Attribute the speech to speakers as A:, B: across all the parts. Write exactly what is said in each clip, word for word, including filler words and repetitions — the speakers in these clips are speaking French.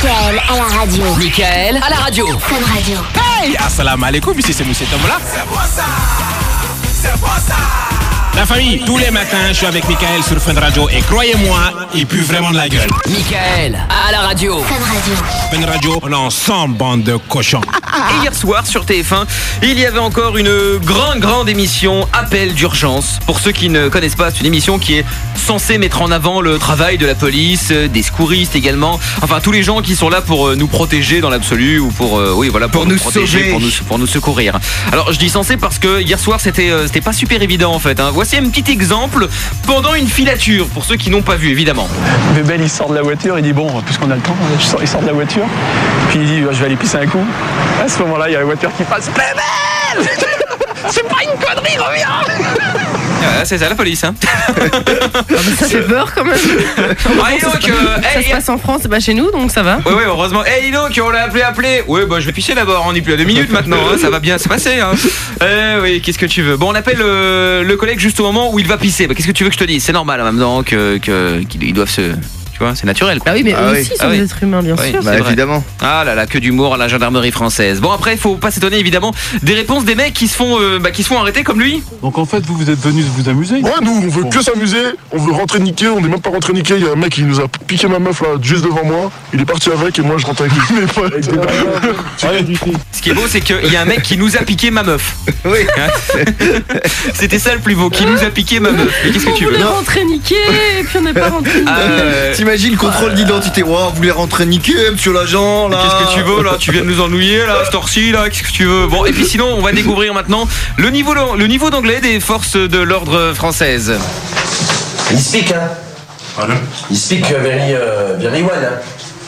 A: Mickaël à la radio.
B: Mickaël à la radio.
A: Fun Radio.
C: Hey, assalamu alaikum, ici c'est Moussa Tomola.
D: C'est pour ça, c'est pour ça.
C: La famille, tous les matins, je suis avec Mickaël sur Fun Radio et croyez-moi, il pue vraiment de la gueule.
B: Mickaël à la radio.
A: Fun Radio.
C: Fun Radio, on est ensemble, bande de cochons.
E: Et hier soir sur T F un, il y avait encore une grande grande émission Appel d'urgence. Pour ceux qui ne connaissent pas, c'est une émission qui est censée mettre en avant le travail de la police, des secouristes également, enfin tous les gens qui sont là pour nous protéger dans l'absolu ou pour euh, oui voilà pour,
F: pour
E: nous,
F: nous
E: protéger,
F: sauver.
E: pour nous pour nous secourir. Alors je dis censé parce que hier soir c'était euh, c'était pas super évident en fait. Hein. Voici un petit exemple pendant une filature pour ceux qui n'ont pas vu évidemment.
G: Bébel il sort de la voiture, il dit bon puisqu'on a le temps, il sort de la voiture, puis il dit je vais aller pisser un coup. À ce moment-là il y a la voiture qui passe. Bébel, c'est pas une connerie, reviens.
E: Ah, c'est ça la police hein.
H: Ah bah ça fait peur quand même.
E: Ah, et donc, euh,
H: ça
E: hey,
H: se passe en France, c'est pas chez nous donc ça va.
E: Ouais ouais heureusement. Eh hey, dis donc on l'a appelé appelé. Ouais bah je vais pisser d'abord, on n'est plus à deux minutes maintenant hein, ça va bien se passer hein. Eh oui qu'est-ce que tu veux. Bon on appelle euh, le collègue juste au moment où il va pisser. Bah, qu'est-ce que tu veux que je te dise. C'est normal en même temps que, que, qu'ils doivent se... Tu vois, c'est naturel quoi.
H: Ah oui mais
F: Ah
H: eux
F: oui.
H: aussi sont
E: Ah
H: des
E: oui.
H: êtres humains bien
E: Oui.
H: sûr.
F: Bah
E: C'est vrai.
F: évidemment.
E: Ah là là, que d'humour à la gendarmerie française. Bon après, il faut pas s'étonner évidemment des réponses des mecs qui se font, euh, bah, qui se font arrêter comme lui.
I: Donc en fait, vous, vous êtes venus vous amuser?
J: Ouais, nous, on veut que s'amuser, on veut rentrer niquer, on n'est même pas rentré niquer. Il y a un mec qui nous a piqué ma meuf là, juste devant moi. Il est parti avec et moi je rentre avec mes potes.
I: Rien du tout.
E: Ce qui est beau, c'est qu'il y a un mec qui nous a piqué ma meuf.
F: Oui.
E: C'était ça le plus beau, qui nous a piqué ma meuf. Mais qu'est-ce que tu
H: On
E: veux?
H: voulait rentrer niquer et puis on n'est pas rentré niquer.
E: Ah, euh,
F: T'imagines contrôle d'identité. Wow, vous voulez rentrer niquer, monsieur l'agent là.
E: Qu'est-ce que tu veux là? Tu viens de nous ennuyer là, cette heure-ci là, qu'est-ce que tu veux? Bon, et puis sinon, on va découvrir maintenant le niveau, le niveau d'anglais des forces de l'ordre françaises.
K: Il speak, hein?
J: Pardon?
K: Il speak uh, very, uh, very well, hein?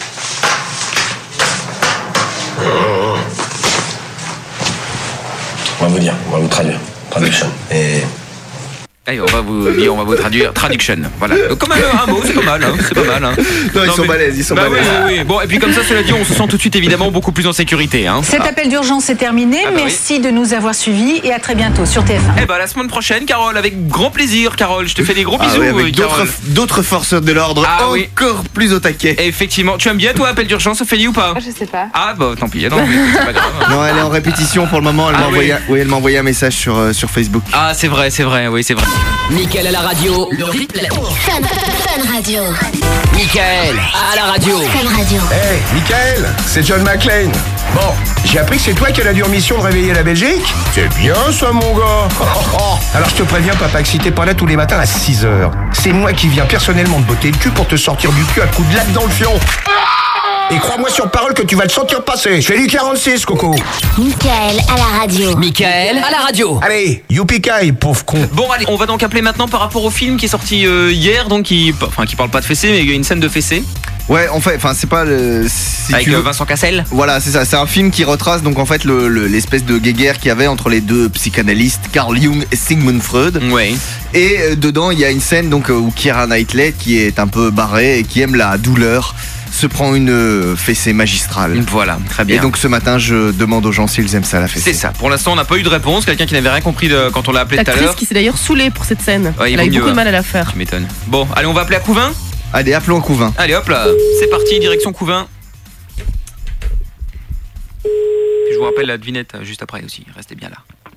K: On va vous dire, on va vous traduire. Traduction. Et...
E: Allez, on va vous dire, on va vous traduire. Traduction. Voilà. Comme un, un mot, c'est pas mal, hein, c'est pas mal. Hein.
F: Non, ils sont
E: mais-
F: balèzes, ils sont
E: bah
F: balèzes.
E: Oui, oui, oui. Bon, et puis comme ça, cela dit, on se sent tout de suite évidemment beaucoup plus en sécurité. Hein.
L: Cet
E: Ah.
L: appel d'urgence est terminé.
E: Ah bah
L: Merci de nous avoir suivis et à très bientôt sur T F un.
E: Eh ben, la semaine prochaine, Carole, avec grand plaisir, Carole. Je te fais des gros
F: Ah
E: bisous,
F: oui,
E: euh,
F: avec d'autres,
E: Carole.
F: d'autres forces de l'ordre
E: Ah oui.
F: encore plus au taquet.
E: Et effectivement, tu aimes bien toi, appel d'urgence, Ophélie ou pas?
M: Je sais pas.
E: Ah bah tant pis, non, mais c'est pas grave.
F: Non, elle est en répétition pour le moment. Elle
E: Ah
F: m'a envoyé,
E: oui.
F: oui, elle m'a envoyé un message sur euh, sur Facebook.
E: Ah c'est vrai, c'est vrai, oui c'est vrai.
B: Mickaël à la radio. Le replay.
A: Fun, Fun Radio.
B: Mickaël à la radio.
A: Fun Radio.
D: Hey, Mickaël, c'est John McClane. Bon, j'ai appris que c'est toi qui as la dure mission de réveiller la Belgique. C'est bien ça, mon gars. Alors je te préviens, papa, que si t'es pas là tous les matins à six heures, c'est moi qui viens personnellement te botter le cul pour te sortir du cul à coups de latte dans le fion. Et crois-moi sur parole que tu vas le sentir passer. Je fais du quarante-six, Coco.
A: Mickaël à la radio.
B: Mickaël à la radio.
D: Allez, youpi-kai, pauvre con.
E: Bon allez, on va donc appeler maintenant par rapport au film qui est sorti euh, hier, donc qui, enfin qui parle pas de fessée, mais il y a une scène de fessée
F: Ouais, en fait, enfin c'est pas le. Si
E: avec
F: tu
E: euh,
F: veux-
E: Vincent Cassel.
F: Voilà, c'est ça. C'est un film qui retrace donc en fait le- le- l'espèce de guéguerre qu'il y avait entre les deux psychanalystes, Carl Jung et Sigmund Freud.
E: Ouais.
F: Et euh, dedans, il y a une scène donc euh, où Keira Knightley, qui est un peu barrée et qui aime la douleur, se prend une euh, fessée magistrale.
E: Voilà, très bien.
F: Et donc ce matin, je demande aux gens s'ils aiment ça la fessée.
E: C'est ça. Pour l'instant, on n'a pas eu de réponse. Quelqu'un qui n'avait rien compris de, quand on l'a appelé tout à
H: L'actrice
E: l'heure.
H: qui s'est d'ailleurs saoulée pour cette scène.
E: Ouais, il
H: Elle a
E: vaut
H: eu
E: mieux,
H: beaucoup de
E: hein.
H: mal à la faire.
E: Tu m'étonnes. Bon, allez, on va appeler à Couvain.
F: Allez, appelons Couvin.
E: Allez, hop là. C'est parti, direction Couvain. Je vous rappelle la devinette euh, juste après aussi. Restez bien là.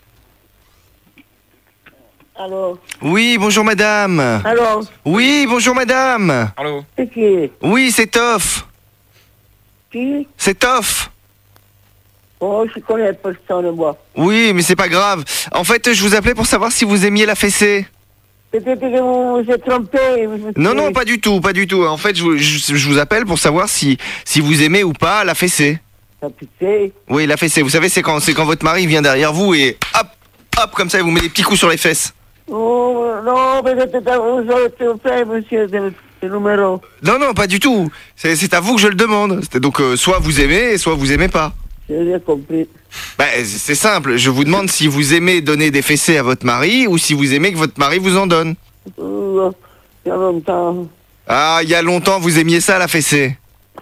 M: Allô?
F: Oui, bonjour madame.
M: Allô?
F: Oui, bonjour madame.
E: Allô.
M: C'est qui?
F: Oui, c'est Toff.
M: Qui?
F: C'est Toff.
M: Oh, je connais pas ce temps de moi.
F: Oui, mais c'est pas grave. En fait, je vous appelais pour savoir si vous aimiez la fessée.
M: Peut-être que vous vous êtes trompé. vous-
F: Non, non, pas du tout, pas du tout. En fait, je, vous- je- je vous appelle pour savoir si, si vous aimez ou pas la fessée.
M: La pitié.
F: Oui, la fessée. Vous savez, c'est quand, c'est quand votre mari vient derrière vous et hop, hop, comme ça, il vous met des petits coups sur les fesses.
M: Oh, non, peut-être que vous avez tout fait, monsieur, ce ce numéro.
F: Non, non, pas du tout. C'est, c'est à vous que je le demande. C'est donc, euh, soit vous aimez, soit vous aimez pas.
M: J'ai bien compris.
F: Bah, c'est- c'est simple. Je vous demande si vous aimez donner des fessées à votre mari ou si vous aimez que votre mari vous en donne.
M: Oh, il y a longtemps.
F: Ah, il y a longtemps, vous aimiez ça, la fessée.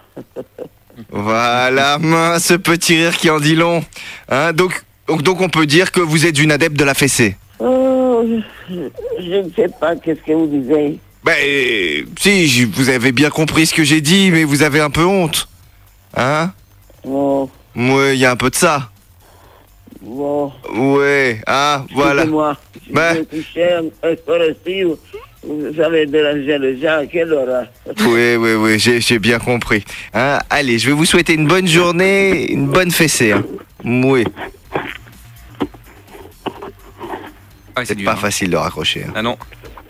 F: Voilà, mince, ce petit rire qui en dit long. Hein, donc, donc, donc, on peut dire que vous êtes une adepte de la fessée.
M: Oh, je, je ne sais pas qu'est-ce que vous disiez.
F: Ben, euh, si, je- vous avez bien compris ce que j'ai dit, mais vous avez un peu honte. Hein?
M: Bon,
F: Ouais, il y a un peu de ça.
M: bon.
F: Ouais, ah, voilà.
M: Excusez-moi.
F: Ben.
M: Je vais coucher un soir aussi. Vous vous avez dérangé les gens à quelle heure?
F: Oui, oui, oui, j'ai, j'ai bien compris. Hein, allez, je vais vous souhaiter une bonne journée, une bonne fessée. Hein. Oui.
E: Ah,
F: c'est pas facile de raccrocher. Hein.
E: Ah non.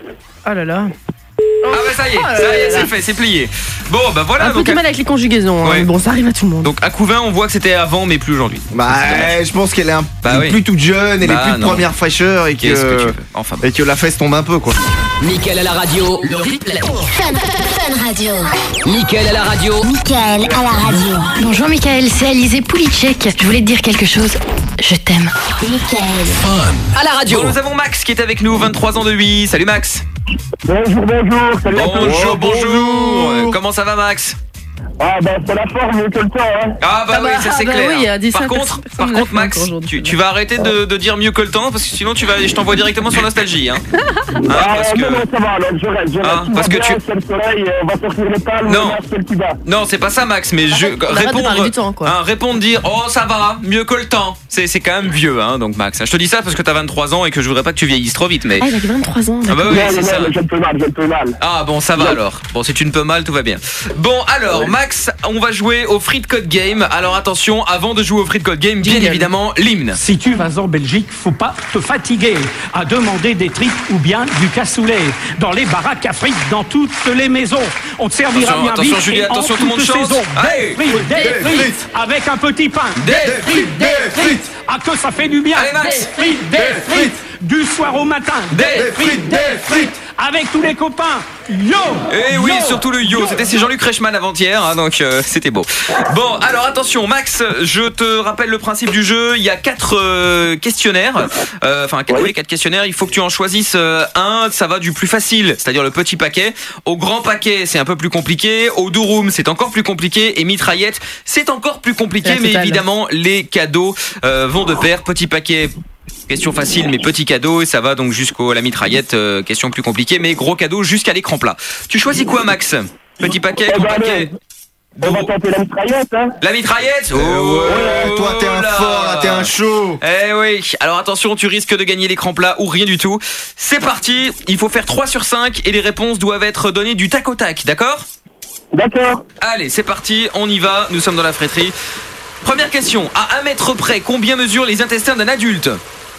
H: Oh là là.
E: Ah bah ça y est,
H: Oh là
E: ça y est,
H: là.
E: c'est fait, c'est plié. Bon bah voilà.
H: Un peu
E: donc,
H: du mal avec les conjugaisons, hein,
E: Ouais.
H: mais bon, ça arrive à tout le monde.
E: donc à Couvin, on voit que c'était avant, mais plus aujourd'hui.
F: Bah, je pense qu'elle est un
E: Bah
F: peu
E: oui.
F: plus toute jeune, elle
E: Bah
F: est plus de
E: non.
F: première fraîcheur et que,
E: Qu'est-ce que tu veux Enfin bon.
F: et que la fesse tombe un peu, quoi.
B: Mickaël à la radio, le replay.
A: Fun, Fun Radio.
B: Mickaël à la radio.
A: Mickaël à la radio.
N: Bonjour Mickaël, c'est Alizé Poulicek. Je voulais te dire quelque chose. Je t'aime.
A: Mickaël.
B: À la radio.
E: Bon, nous avons Max qui est avec nous, vingt-trois ans de lui. Salut Max.
J: Bonjour, bonjour, salut à tous.
E: Bonjour, bonjour. Euh, Comment ça va Max?
J: Ah bah c'est la forme mieux que le temps, hein.
E: Ah bah
H: Ah
E: oui,
H: bah,
E: ça c'est
H: ah bah
E: clair.
H: oui, a dit
E: par
H: ça,
E: contre,
H: personne
E: par
H: ne l'a
E: contre
H: fait
E: Max,
H: encore aujourd'hui.
E: tu, tu vas arrêter de, de dire mieux que le temps parce que sinon tu vas, je t'envoie directement sur Nostalgie. Hein. Hein,
J: Ah
E: parce que...
J: non, non, ça va, alors je reste, je reste.
E: Ah,
J: Tout
E: parce
J: va
E: que
J: bien,
E: tu-
J: c'est le soleil, on va sortir les palmes,
E: Non.
J: on va celle qui va.
E: Non, c'est pas ça Max, mais je
H: Arrête- on arrête de
E: répondre,
H: parler du temps, quoi.
E: hein, répondre dire oh ça va, mieux que le temps. C'est c'est quand même vieux, hein, donc Max. Je te dis ça parce que t'as vingt-trois ans et que je voudrais pas que tu vieillisses trop vite, mais.
H: Ah, il a que vingt-trois ans.
E: Ah bah
H: d'accord.
E: oui,
J: Non,
E: c'est
J: non,
E: ça.
J: non, je le peux mal, je le peux mal.
E: Ah bon, ça va alors. Bon, si tu ne peux mal, tout va bien. Bon, alors, Max, on va jouer au Free Code Game. Alors attention, avant de jouer au Free Code Game, bien
H: Jingle.
E: évidemment, l'hymne.
O: Si tu vas en Belgique, faut pas te fatiguer à demander des tripes ou bien du cassoulet. Dans les baraques à frites, dans toutes les maisons, on te servira
E: Attention,
O: bien
E: attention,
O: vite
E: Julie,
O: et
E: attention,
O: en
E: tout le monde
O: toute
E: chante.
O: saison.
E: Allez.
O: Des frites, des
F: Des
O: frites,
F: frites.
O: avec un petit pain.
E: Des
O: frites, des frites. Ah que ça fait du bien.
E: Allez, Max.
O: Des frites, des frites. Du soir au matin.
E: Des
O: frites, des frites. Avec tous les copains. Yo.
E: Et oui,
O: Yo.
E: surtout le yo. C'était c'est Jean-Luc Reichmann avant-hier, hein, donc euh, c'était beau. Bon, alors attention, Max, je te rappelle le principe du jeu. Il y a quatre euh, questionnaires, Euh, enfin quatre, oui, quatre questionnaires. Il faut que tu en choisisses euh, un. Ça va du plus facile, c'est-à-dire le petit paquet, au grand paquet. C'est un peu plus compliqué. Au Douroum, c'est encore plus compliqué. Et mitraillette, c'est encore plus compliqué.
H: La
E: Mais
H: totale.
E: évidemment, les cadeaux euh, vont de pair. Petit paquet. Question facile mais petit cadeau et ça va donc jusqu'au la mitraillette, euh, question plus compliquée mais gros cadeau jusqu'à l'écran plat. Tu choisis quoi Max? Petit paquet,
J: Eh
E: grand
J: ben,
E: paquet?
J: allez, on va tenter la mitraillette, hein.
E: La mitraillette?
F: Oh, ouais, toi t'es un
E: là.
F: fort, là t'es un chaud.
E: Eh oui, alors attention, tu risques de gagner l'écran plat ou rien du tout. C'est parti, il faut faire trois sur cinq et les réponses doivent être données du tac au tac, d'accord?
J: D'accord.
E: Allez, c'est parti, on y va, nous sommes dans la fréterie. Première question, à un mètre près, combien mesurent les intestins d'un adulte?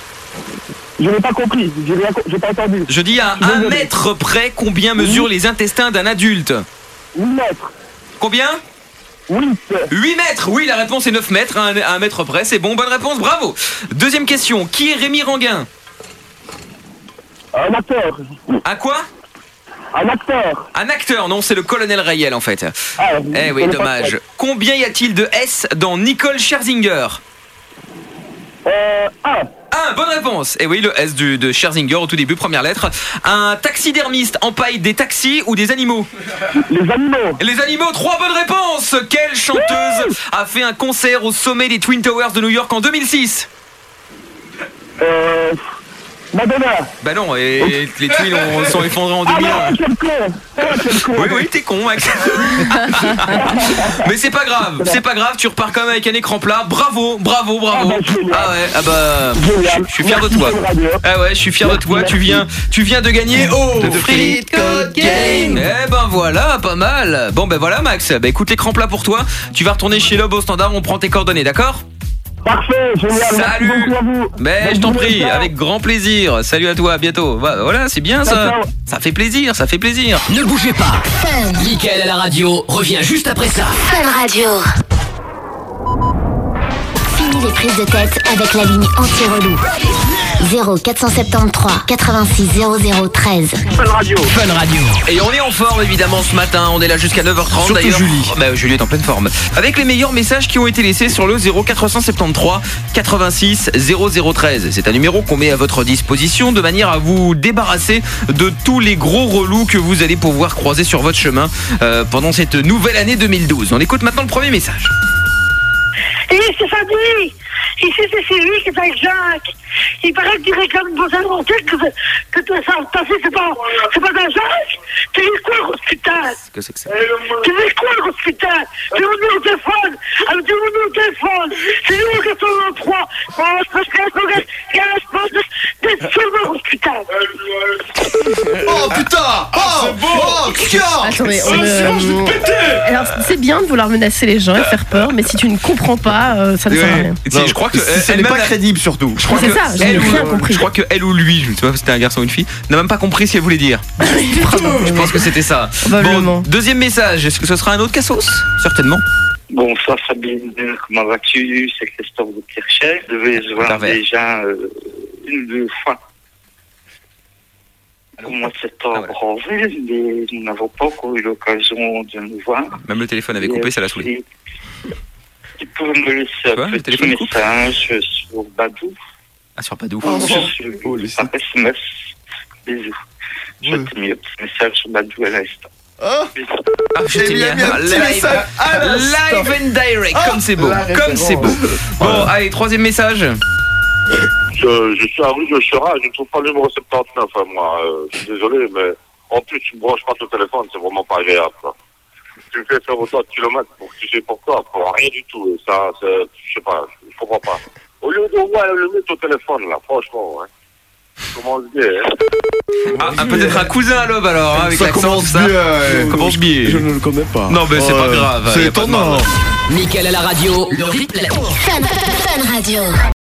J: Je n'ai pas compris, j'ai rien co- j'ai pas entendu.
E: Je dis à
J: Je suis
E: un
J: désolé.
E: mètre près, combien mesurent les intestins d'un adulte?
J: huit mètres.
E: Combien?
J: huit.
E: huit mètres. Oui, la réponse est neuf mètres, à un, à un mètre près, c'est bon, bonne réponse, bravo. Deuxième question, qui est Rémi Ranguin?
J: Un acteur.
E: À quoi?
J: Un acteur.
E: Un acteur, non, c'est le colonel Rayel en fait.
J: Ah,
E: Eh
J: je
E: oui,
J: connais pas
E: dommage.
J: ça.
E: Combien y a-t-il de S dans Nicole Scherzinger?
J: Euh, un.
E: Un, bonne réponse. Eh oui, le S du, de Scherzinger au tout début, première lettre. Un taxidermiste empaille des taxis ou des animaux?
J: Les animaux.
E: Les animaux, trois bonnes réponses. Quelle chanteuse a fait un concert au sommet des Twin Towers de New York en deux mille six?
J: Euh, Madonna.
E: Bah non, et les Twins ont- sont effondrés en deux mille un.
J: Ah non, quel con. Ah, quel con.
E: Oui, oui, t'es con, Max. Mais c'est pas grave, c'est pas grave, tu repars quand même avec un écran plat. Bravo, bravo, bravo. Ah ouais, ah bah, je je suis fier de toi. Ah ouais, je suis fier de toi. Tu viens, tu viens de gagner au Free Code Game. Eh ben voilà, pas mal. Bon ben voilà, Max. Bah écoute, l'écran plat pour toi. Tu vas retourner chez Lob au standard. On prend tes coordonnées, d'accord?
J: Parfait, génial.
E: Salut.
J: Merci beaucoup à vous.
E: Mais
J: Bonne
E: je t'en
J: journée,
E: prie,
J: ciao.
E: avec grand plaisir. Salut à toi, à bientôt. Voilà, c'est bien ça.
J: Ciao, ciao.
E: Ça fait plaisir, ça fait plaisir.
B: Ne bougez pas. Mickaël à la radio revient juste après ça.
A: Fun Radio. Fini les prises de tête avec la ligne anti-relou. zéro quatre cent soixante-treize quatre-vingt-six zéro zéro treize.
J: Fun Radio.
B: Fun Radio.
E: Et on est en forme évidemment ce matin, on est là jusqu'à neuf heures trente
F: Surtout
E: d'ailleurs.
F: Julie.
E: Oh, bah, Julie est en pleine forme. Avec les meilleurs messages qui ont été laissés sur le zéro quatre cent soixante-treize quatre-vingt-six zéro zéro treize. C'est un numéro qu'on met à votre disposition de manière à vous débarrasser de tous les gros relous que vous allez pouvoir croiser sur votre chemin euh, pendant cette nouvelle année deux mille douze. On écoute maintenant le premier message.
P: Et c'est Fanny. Ici, c'est Sylvie qui est avec Jacques. Il paraît que tu réclames pour ça longtemps que, que tu ça passé, c'est pas, c'est pas dans Jacques. Tu vis quoi, gros putain?
E: Que c'est que ça?
P: Tu vis quoi, gros putain? Tu veux venir au téléphone? téléphone. C'est nous qui sommes en trois. Oh, je pense qu'elle regarde. Je pense d'être sauveur, putain.
F: Oh putain. Oh, c'est beau. Oh, cœur.
H: Attendez, on euh... Alors, c'est bien de vouloir menacer les gens et faire peur, mais si tu ne comprends pas, euh, ça ne sert à rien.
E: Non, je crois que
F: elle n'est pas crédible surtout.
E: Je crois
H: c'est
E: que
H: ça, je n'ai
E: elle
H: rien
E: ou,
H: compris.
E: Je crois que elle ou lui, je ne sais pas si c'était un garçon ou une fille, n'a même pas compris ce qu'elle voulait dire. Je pense que c'était ça. Bon, deuxième message, est-ce que ce sera un autre Cassos? Certainement.
Q: Bonsoir Sabine, comment vas-tu? C'est Christophe de Kirchberg. Je devais se voir déjà euh, une deux fois au mois de septembre en ville, mais nous n'avons pas encore eu l'occasion de nous voir.
E: Même le téléphone avait coupé, ça l'a saoulé.
Q: Tu peux me laisser un petit message sur Badou.
E: Ah, sur Badou.
Q: Oh, sur oh, par S M S. Bisous. Je t'ai mis un petit message sur Badou à l'instant.
E: Oh. Ah, je t'ai mis un petit message live and direct, oh, comme c'est beau, comme c'est beau. Bon, allez, troisième message.
J: Je, je suis à rue de Chera, je ne trouve pas le numéro soixante-dix-neuf, hein, moi. Euh, je suis désolé, mais en plus, tu ne branches pas ton téléphone, c'est vraiment pas agréable, quoi. Tu me fais faire autant de kilomètres pour tu sais pourquoi, pour rien du tout. Et ça, c'est, je sais pas, je comprends pas. Au lieu de voir le mettre au téléphone, là, franchement, hein. Commence bien, hein.
E: Ah, ah, peut-être un cousin à l'aube alors, hein, avec
F: ça
E: l'accent,
F: commence
E: ça.
F: bien. Euh,
E: commence bien.
F: Je ne le connais pas.
E: Non, mais c'est
F: oh,
E: pas grave.
F: C'est étonnant.
B: Mickaël à la radio, le replay.
A: Fun, Fun Radio.